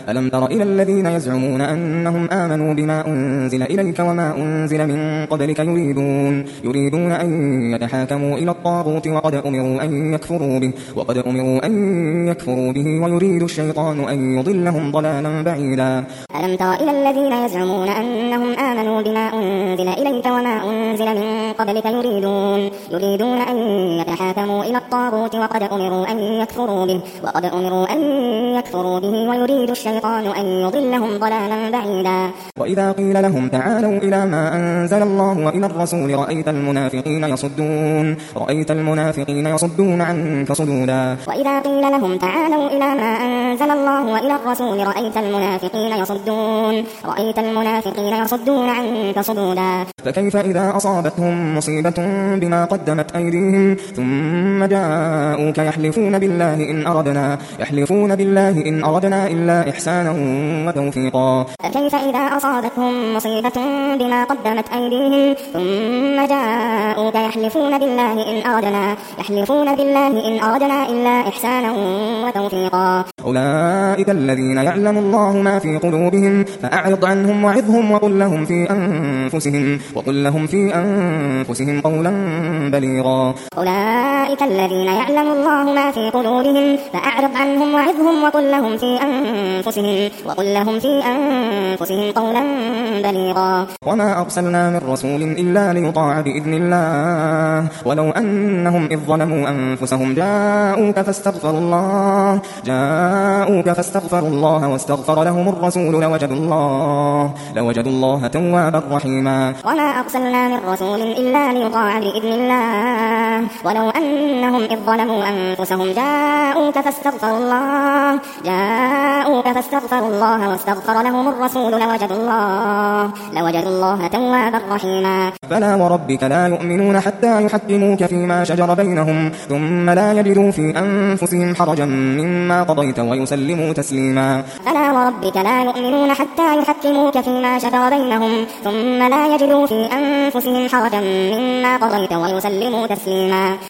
ألم تر إلى الذين يزعمون أنهم آمنوا بما أنزل إليك وما أنزل من قبلك يريدون أن يتحاكموا إلى الطاغوت وقد أمروا أن يكفروا به ويريد الشيطان أن يضلهم ضلالا بعيدا. ألم تر إلى الذين يزعمون أنهم آمنوا بما أنزل إليك وما أنزل من قبلك يريدون أن يتحاكموا إلى الطاغوت وقد أمروا أن يكفروا به ويريد الشيطان أن يضلهم ضلالا بعيدا. وإذا قيل لهم تعالوا إلى ما أنزل الله وإلى الرسول رأيت المنافقين يصدون عنك صدودا. وإذا قيل لهم تعالوا إلى ما أنزل الله وإلى الرسول رأيت المنافقين يصدون عنك صدودا. فكيف إذا أصابتهم مصيبة بما قدمت أيديهم ثم جاءوك يحلفون بالله إن أردنا إلا إحسانا وتوفيقا. فكيف إذا أصابتهم مصيبة بما قدمت أيديهم ثم جاءوك يحلفون بالله إن أردنا إلا إحسانا وتوفيقا. أولئك الذين يعلم الله ما في قلوبهم فأعرض عنهم وعظهم وقل لهم في أنفسهم قولا بليغا. أولئك الذين يعلم الله ما في قلوبهم فأعرض عنهم وعظهم وقل لهم في أنفسهم قولا بليغا. وما أرسلنا من رسول إلا ليطاع بإذن الله ولو أنهم إذ ظلموا أنفسهم جاءوك فاستغفروا الله واستغفر لهم الرسول لوجدوا الله توابا رحيما. وما أرسلنا من رسول إلا ليطاع بإذن الله ولو أنهم إذ ظلموا أنفسهم جاءوك فاستغفروا الله واستغفر لهم الرسول لوجدوا الله توابا رحيما. فلا وربك لا يؤمنون حتى يحكموك فيما شجر بينهم ثم لا يجدوا في أنفسهم حرجا مما قضيت ويسلموا تسليما. فلا وربك لا يؤمنون حتى يحكموك فيما شجر بينهم ثم لا يجدوا في أنفسهم حرجا مما قضيت ويسلموا تسليما.